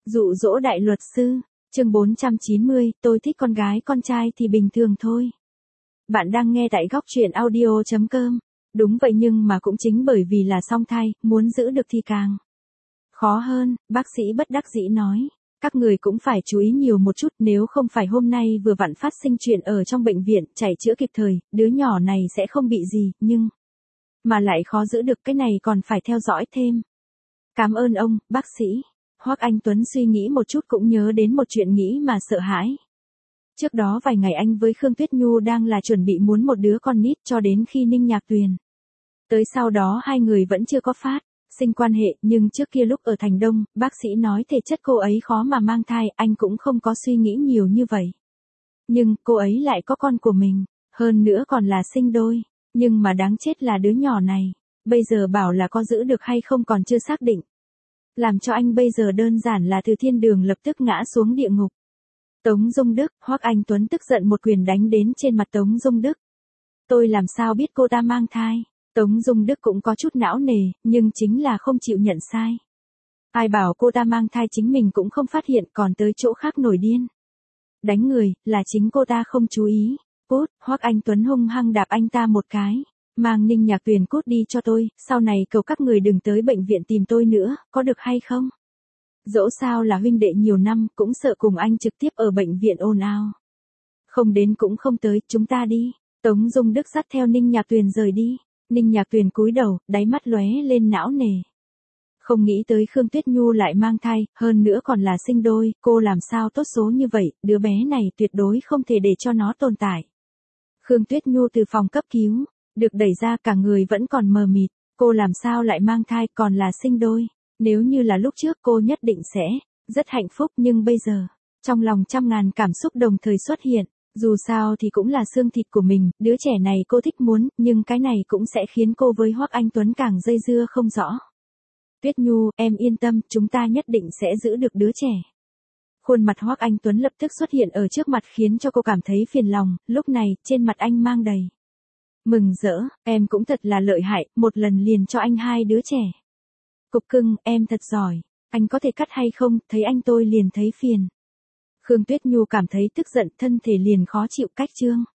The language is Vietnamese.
Dụ dỗ đại luật sư, chương 490, tôi thích con gái con trai thì bình thường thôi. Bạn đang nghe tại góc truyện audio.com. Đúng vậy nhưng mà cũng chính bởi vì là song thai, muốn giữ được thì càng khó hơn, bác sĩ bất đắc dĩ nói. Các người cũng phải chú ý nhiều một chút, nếu không phải hôm nay vừa vặn phát sinh chuyện ở trong bệnh viện, chạy chữa kịp thời, đứa nhỏ này sẽ không bị gì, nhưng mà lại khó giữ được, cái này còn phải theo dõi thêm. Cảm ơn ông, bác sĩ. Hoắc Anh Tuấn suy nghĩ một chút cũng nhớ đến một chuyện nghĩ mà sợ hãi. Trước đó vài ngày anh với Khương Tuyết Nhu đang là chuẩn bị muốn một đứa con nít cho đến khi Ninh Nhạc Tuyền tới, sau đó hai người vẫn chưa có phát sinh quan hệ, nhưng trước kia lúc ở Thành Đông, bác sĩ nói thể chất cô ấy khó mà mang thai, anh cũng không có suy nghĩ nhiều như vậy. Nhưng cô ấy lại có con của mình, hơn nữa còn là sinh đôi, nhưng mà đáng chết là đứa nhỏ này, bây giờ bảo là có giữ được hay không còn chưa xác định. Làm cho anh bây giờ đơn giản là từ thiên đường lập tức ngã xuống địa ngục. Tống Dung Đức, Hoắc Anh Tuấn tức giận một quyền đánh đến trên mặt Tống Dung Đức. Tôi làm sao biết cô ta mang thai? Tống Dung Đức cũng có chút não nề, nhưng chính là không chịu nhận sai. Ai bảo cô ta mang thai chính mình cũng không phát hiện, còn tới chỗ khác nổi điên. Đánh người, là chính cô ta không chú ý. Cút, Hoắc Anh Tuấn hung hăng đạp anh ta một cái. Mang Ninh Nhạc Tuyền cút đi cho tôi, sau này cầu các người đừng tới bệnh viện tìm tôi nữa, có được hay không? Dẫu sao là huynh đệ nhiều năm, cũng sợ cùng anh trực tiếp ở bệnh viện ồn ào. Không đến cũng không tới, chúng ta đi. Tống Dung Đức dắt theo Ninh Nhạc Tuyền rời đi. Ninh Nhạc Tuyền cúi đầu, đáy mắt lóe lên não nề. Không nghĩ tới Khương Tuyết Nhu lại mang thai, hơn nữa còn là sinh đôi, cô làm sao tốt số như vậy, đứa bé này tuyệt đối không thể để cho nó tồn tại. Khương Tuyết Nhu từ phòng cấp cứu được đẩy ra, cả người vẫn còn mờ mịt, cô làm sao lại mang thai, còn là sinh đôi. Nếu như là lúc trước cô nhất định sẽ rất hạnh phúc, nhưng bây giờ, trong lòng trăm ngàn cảm xúc đồng thời xuất hiện, dù sao thì cũng là xương thịt của mình, đứa trẻ này cô thích muốn, nhưng cái này cũng sẽ khiến cô với Hoắc Anh Tuấn càng dây dưa không rõ. Tuyết Nhu, em yên tâm, chúng ta nhất định sẽ giữ được đứa trẻ. Khuôn mặt Hoắc Anh Tuấn lập tức xuất hiện ở trước mặt khiến cho cô cảm thấy phiền lòng, lúc này, trên mặt anh mang đầy mừng rỡ, em cũng thật là lợi hại, một lần liền cho anh 2 đứa trẻ. Cục cưng, em thật giỏi, anh có thể cắt hay không, thấy anh tôi liền thấy phiền. Khương Tuyết Nhu cảm thấy tức giận, thân thể liền khó chịu cách trương.